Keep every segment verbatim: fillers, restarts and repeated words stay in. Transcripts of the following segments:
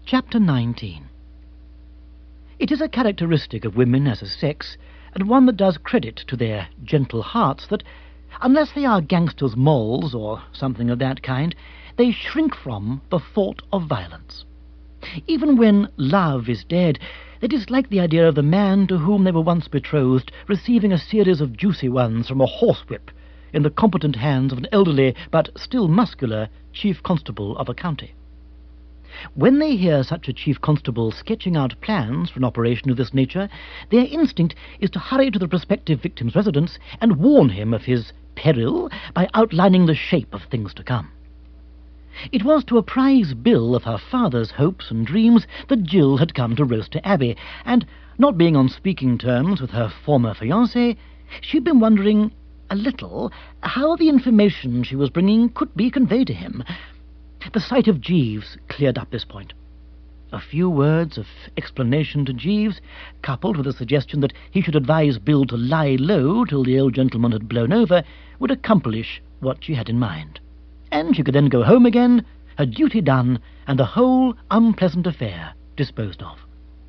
Chapter nineteen. It is a characteristic of women as a sex, and one that does credit to their gentle hearts, that, unless they are gangsters' moles or something of that kind, they shrink from the thought of violence. Even when love is dead, they dislike the idea of the man to whom they were once betrothed receiving a series of juicy ones from a horsewhip in the competent hands of an elderly but still muscular chief constable of a county. When they hear such a chief constable sketching out plans for an operation of this nature, their instinct is to hurry to the prospective victim's residence and warn him of his peril by outlining the shape of things to come. It was to apprise Bill of her father's hopes and dreams that Jill had come to Roaster Abbey, and, not being on speaking terms with her former fiancé, she'd been wondering a little how the information she was bringing could be conveyed to him. The sight of Jeeves cleared up this point. A few words of explanation to Jeeves, coupled with a suggestion that he should advise Bill to lie low till the old gentleman had blown over, would accomplish what she had in mind. And she could then go home again, her duty done, and the whole unpleasant affair disposed of.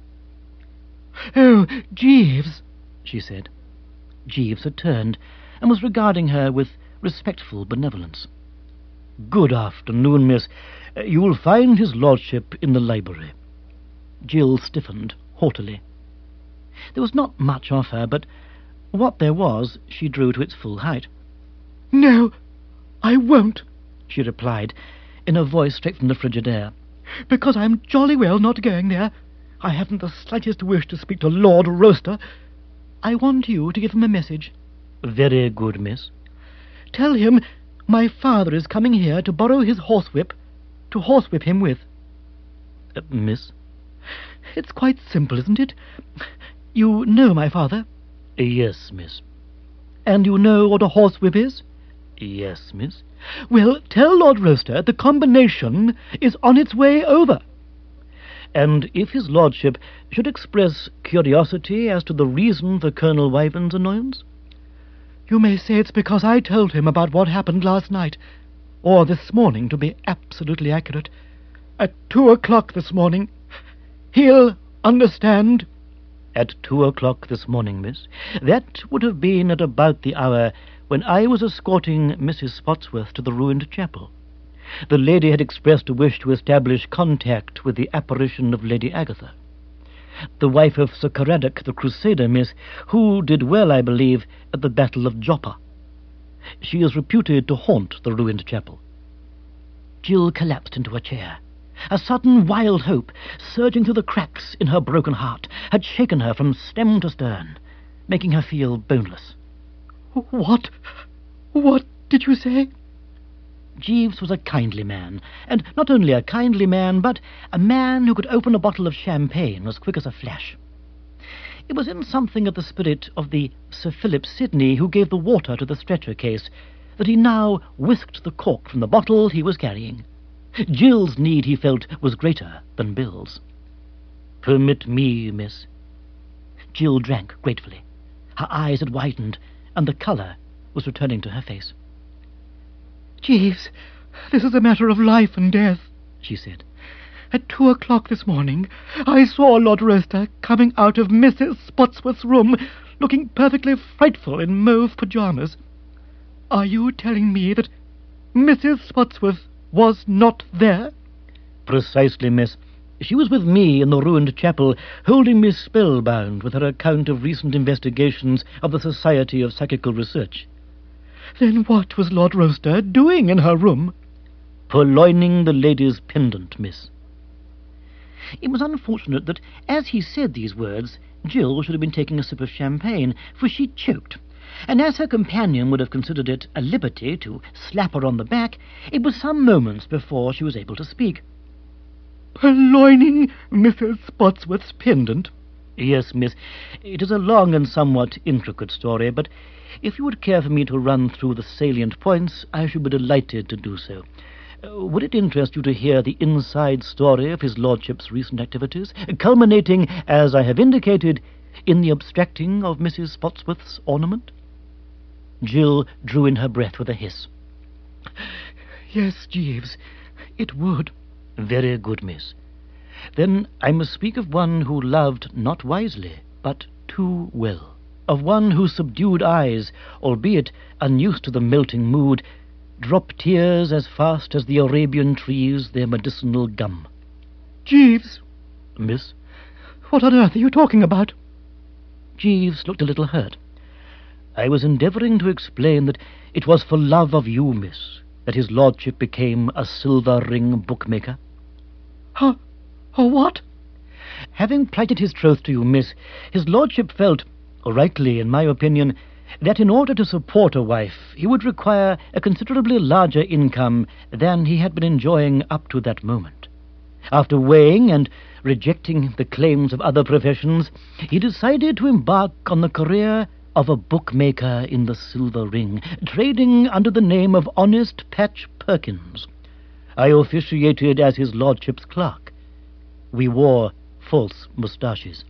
"Oh, Jeeves," she said. Jeeves had turned, and was regarding her with respectful benevolence. "Good afternoon, miss. Uh, you'll find his lordship in the library." Jill stiffened haughtily. There was not much of her, but what there was she drew to its full height. "No, I won't," she replied, in a voice straight from the Frigidaire, "because I'm jolly well not going there. I haven't the slightest wish to speak to Lord Roaster. I want you to give him a message." "Very good, miss." "Tell him my father is coming here to borrow his horsewhip, to horsewhip him with." Uh, miss? "It's quite simple, isn't it? You know my father?" "Yes, miss." "And you know what a horsewhip is?" "Yes, miss." "Well, tell Lord Roaster the combination is on its way over." "And if his lordship should express curiosity as to the reason for Colonel Wyvern's annoyance?" "You may say it's because I told him about what happened last night, or this morning, to be absolutely accurate. At two o'clock this morning. He'll understand." "At two o'clock this morning, miss? That would have been at about the hour when I was escorting Missus Spotsworth to the ruined chapel. The lady had expressed a wish to establish contact with the apparition of Lady Agatha, the wife of Sir Caradoc the Crusader, miss, who did well, I believe, at the Battle of Joppa. She is reputed to haunt the ruined chapel." Jill collapsed into a chair. A sudden wild hope, surging through the cracks in her broken heart, had shaken her from stem to stern, making her feel boneless. "What? What did you say?" Jeeves was a kindly man, and not only a kindly man, but a man who could open a bottle of champagne as quick as a flash. It was in something of the spirit of the Sir Philip Sidney who gave the water to the stretcher case that he now whisked the cork from the bottle he was carrying. Jill's need, he felt, was greater than Bill's. "Permit me, miss." Jill drank gratefully. Her eyes had widened, and the colour was returning to her face. "Jeeves, this is a matter of life and death," she said. "At two o'clock this morning I saw Lord Roaster coming out of Missus Spotsworth's room, looking perfectly frightful in mauve pyjamas. Are you telling me that Missus Spotsworth was not there?" "Precisely, miss. She was with me in the ruined chapel, holding me spellbound with her account of recent investigations of the Society of Psychical Research." "Then what was Lord Roaster doing in her room?" "Purloining the lady's pendant, miss." It was unfortunate that, as he said these words, Jill should have been taking a sip of champagne, for she choked, and as her companion would have considered it a liberty to slap her on the back, it was some moments before she was able to speak. "Purloining Missus Spotsworth's pendant?" "Yes, miss. It is a long and somewhat intricate story, but if you would care for me to run through the salient points, I should be delighted to do so. Uh, would it interest you to hear the inside story of his lordship's recent activities, culminating, as I have indicated, in the abstracting of Missus Spotsworth's ornament?" Jill drew in her breath with a hiss. "Yes, Jeeves, it would." "Very good, miss. Then I must speak of one who loved not wisely, but too well. Of one whose subdued eyes, albeit unused to the melting mood, drop tears as fast as the Arabian trees their medicinal gum. Jeeves! Miss? What on earth are you talking about? Jeeves looked a little hurt. I was endeavouring to explain that it was for love of you, miss, that his lordship became a silver ring bookmaker. Huh? Oh, what? Having plighted his troth to you, miss, his lordship felt, rightly in my opinion, that in order to support a wife he would require a considerably larger income than he had been enjoying up to that moment. After weighing and rejecting the claims of other professions, he decided to embark on the career of a bookmaker in the Silver Ring, trading under the name of Honest Patch Perkins. I officiated as his lordship's clerk. We wore false moustaches.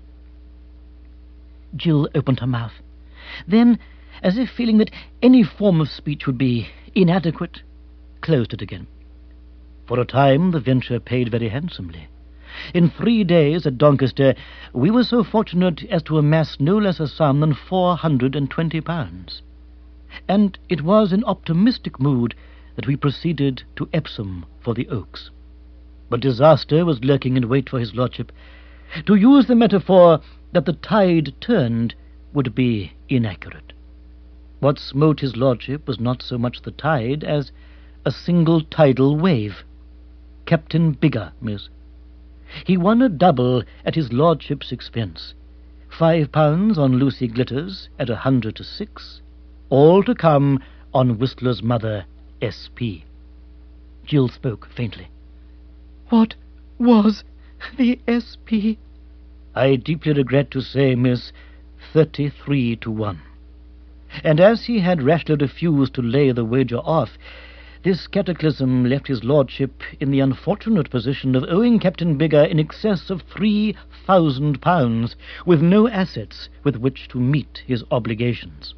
Jill opened her mouth. Then, as if feeling that any form of speech would be inadequate, closed it again. For a time the venture paid very handsomely. In three days at Doncaster we were so fortunate as to amass no less a sum than four hundred and twenty pounds. And it was in optimistic mood that we proceeded to Epsom for the Oaks. But disaster was lurking in wait for his lordship. To use the metaphor that the tide turned would be inaccurate. What smote his lordship was not so much the tide as a single tidal wave. Captain Biggar, miss. He won a double at his lordship's expense. Five pounds on Lucy Glitters at a hundred to six, all to come on Whistler's mother, S P Jill spoke faintly. What was the S P? I deeply regret to say, miss, thirty-three to one. And as he had rashly refused to lay the wager off, this cataclysm left his lordship in the unfortunate position of owing Captain Biggar in excess of three thousand pounds, with no assets with which to meet his obligations.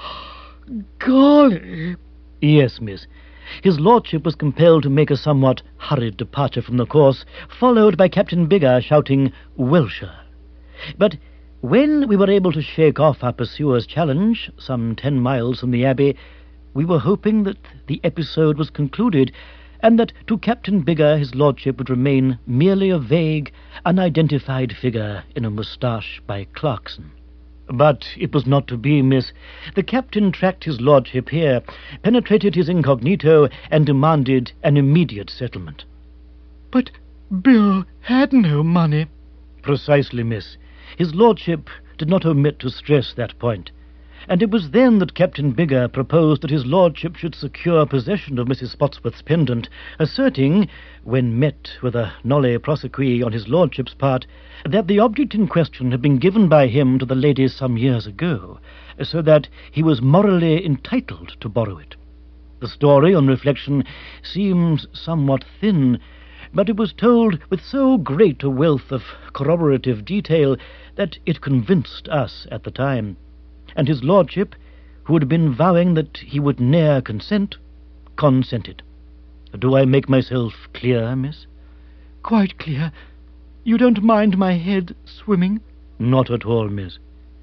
Golly! Yes, miss. His lordship was compelled to make a somewhat hurried departure from the course, followed by Captain Biggar shouting, "Welsher!" But when we were able to shake off our pursuer's challenge, some ten miles from the Abbey, we were hoping that the episode was concluded, and that to Captain Biggar his lordship would remain merely a vague, unidentified figure in a moustache by Clarkson. But it was not to be, miss. The captain tracked his lordship here, penetrated his incognito, and demanded an immediate settlement. But Bill had no money. Precisely, miss. His lordship did not omit to stress that point. And it was then that Captain Biggar proposed that his lordship should secure possession of Missus Spotsworth's pendant, asserting, when met with a nolle prosequi on his lordship's part, that the object in question had been given by him to the lady some years ago, so that he was morally entitled to borrow it. The story, on reflection, seems somewhat thin, but it was told with so great a wealth of corroborative detail that it convinced us at the time. And his lordship, who had been vowing that he would ne'er consent, consented. Do I make myself clear, miss? Quite clear. You don't mind my head swimming? Not at all, miss.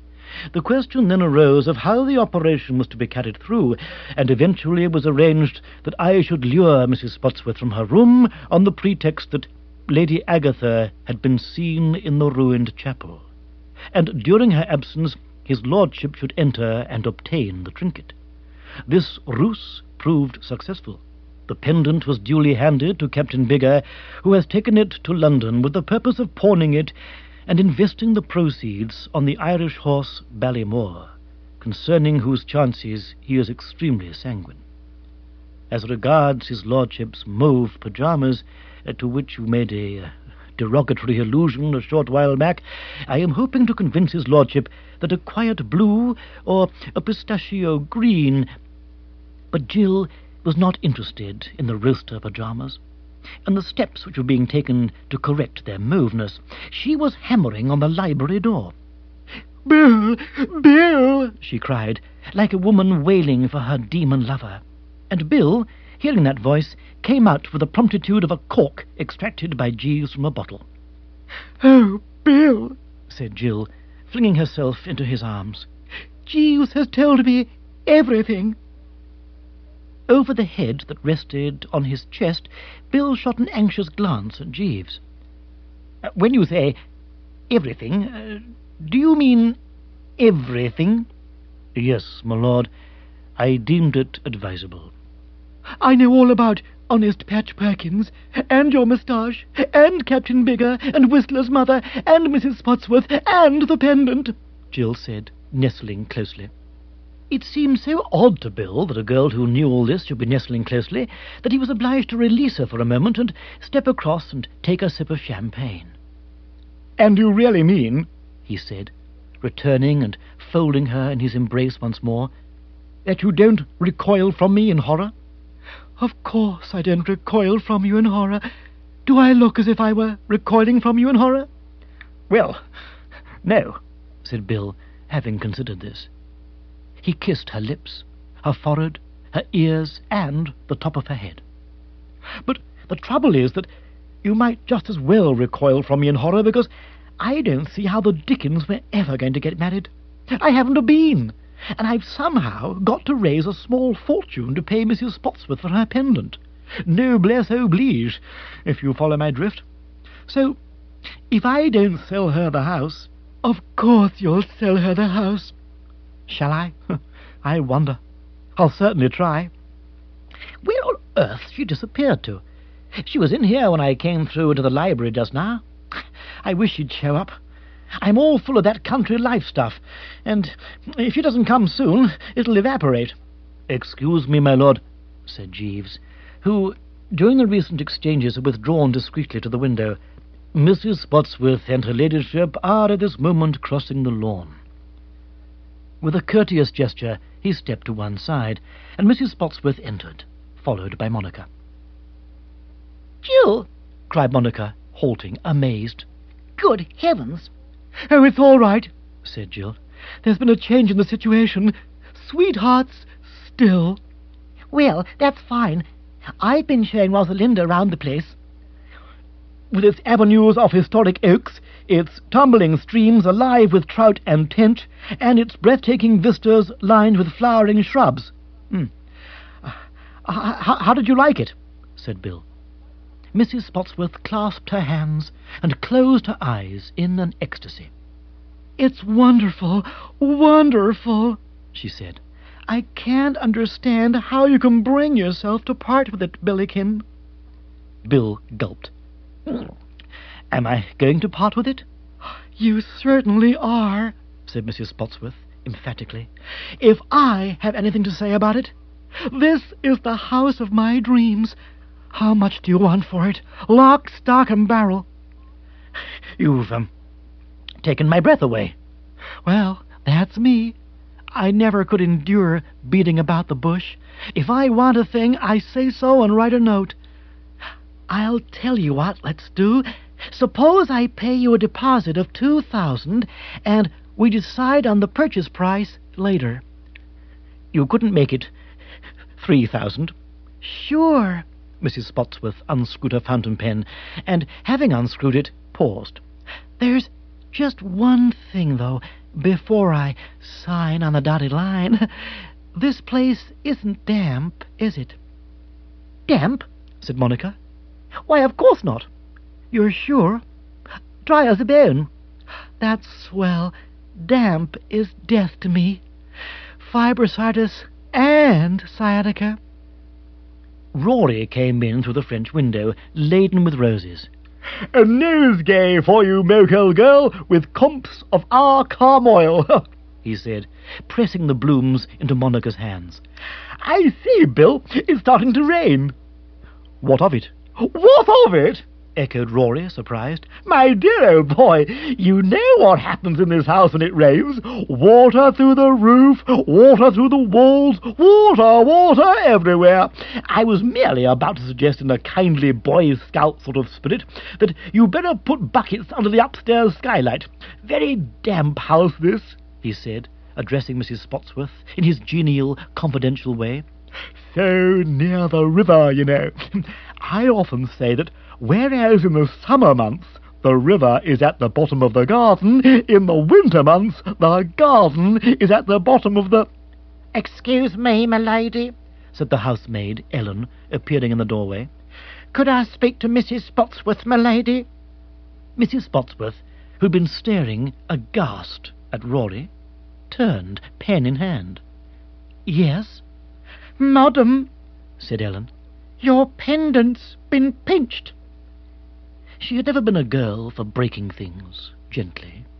The question then arose of how the operation was to be carried through, and eventually it was arranged that I should lure Missus Spotsworth from her room on the pretext that Lady Agatha had been seen in the ruined chapel, and during her absence his lordship should enter and obtain the trinket. This ruse proved successful. The pendant was duly handed to Captain Biggar, who has taken it to London with the purpose of pawning it and investing the proceeds on the Irish horse Ballymore, concerning whose chances he is extremely sanguine. As regards his lordship's mauve pyjamas, uh, to which you made a uh, derogatory allusion a short while back, I am hoping to convince his lordship that a quiet blue or a pistachio green... But Jill was not interested in the roaster pyjamas, and the steps which were being taken to correct their mauveness. She was hammering on the library door. "Bill! Bill!" she cried, like a woman wailing for her demon lover. And Bill, hearing that voice, came out with the promptitude of a cork extracted by Jeeves from a bottle. "Oh, Bill," said Jill, flinging herself into his arms. "Jeeves has told me everything." Over the head that rested on his chest, Bill shot an anxious glance at Jeeves. Uh, when you say everything, uh, do you mean everything? Yes, my lord. I deemed it advisable. "I know all about honest Patch Perkins, and your moustache, and Captain Bigger, and Whistler's mother, and Missus Spotsworth, and the pendant," Jill said, nestling closely. It seemed so odd to Bill that a girl who knew all this should be nestling closely that he was obliged to release her for a moment and step across and take a sip of champagne. "And you really mean," he said, returning and folding her in his embrace once more, "that you don't recoil from me in horror?" "Of course I don't recoil from you in horror. Do I look as if I were recoiling from you in horror?" "Well, no," said Bill, having considered this. He kissed her lips, her forehead, her ears, and the top of her head. "But the trouble is that you might just as well recoil from me in horror, because I don't see how the dickens we're ever going to get married. I haven't a bean, and I've somehow got to raise a small fortune to pay Missus Spotsworth for her pendant. Noblesse oblige, if you follow my drift. So, if I don't sell her the house—" "Of course you'll sell her the house." "Shall I? I wonder. I'll certainly try." Where on earth she disappeared to? She was in here when I came through into the library just now. I wish she'd show up. I'm all full of that country life stuff, and if she doesn't come soon, it'll evaporate." "Excuse me, my lord," said Jeeves, who, during the recent exchanges, had withdrawn discreetly to the window. "Missus Spotsworth and her ladyship are at this moment crossing the lawn." With a courteous gesture, he stepped to one side, and Missus Spotsworth entered, followed by Monica. "Jill!" cried Monica, halting, amazed. "Good heavens!" "Oh, it's all right," said Jill. "There's been a change in the situation. Sweethearts still." "Well, that's fine. I've been showing Rosalinda round the place." "With its avenues of historic oaks, its tumbling streams alive with trout and tench, and its breathtaking vistas lined with flowering shrubs." Hmm. Uh, how, how did you like it?" said Bill. Missus Spotsworth clasped her hands and closed her eyes in an ecstasy. "It's wonderful, wonderful," she said. "I can't understand how you can bring yourself to part with it, Billikin." Bill gulped. "Am I going to part with it?" "You certainly are," said Missus Spotsworth emphatically. "If I have anything to say about it, this is the house of my dreams. How much do you want for it? Lock, stock, and barrel." "You've um, taken my breath away." "Well, that's me. I never could endure beating about the bush. If I want a thing, I say so and write a note. I'll tell you what let's do. Suppose I pay you a deposit of two thousand, and we decide on the purchase price later." "You couldn't make it three thousand?" "Sure." Missus Spotsworth unscrewed her fountain pen, and, having unscrewed it, paused. "There's just one thing, though, before I sign on the dotted line. This place isn't damp, is it?" "Damp?" said Monica. "Why, of course not." "You're sure?" "Dry as a bone." "That's swell. Damp is death to me. Fibrositis and sciatica." Rory came in through the French window, laden with roses. "A nosegay for you, Moke, girl, with comps of our Carmoil," he said, pressing the blooms into Monica's hands. "I see, Bill, it's starting to rain." "What of it?" "What of it?" echoed Rory, surprised. "My dear old boy, you know what happens in this house when it rains. Water through the roof, water through the walls, water, water everywhere. I was merely about to suggest in a kindly Boy Scout sort of spirit that you better put buckets under the upstairs skylight. Very damp house, this," he said, addressing Missus Spotsworth in his genial, confidential way. "So near the river, you know. I often say that whereas in the summer months The river is at the bottom of the garden. In the winter months, the garden is at the bottom of the... Excuse me, my lady, said the housemaid, Ellen, appearing in the doorway. Could I speak to Missus Spotsworth, my lady? Missus Spotsworth, who'd been staring aghast at Rory, turned, pen in hand. Yes? Madam, said Ellen. Your pendant's been pinched. She had never been a girl for breaking things gently.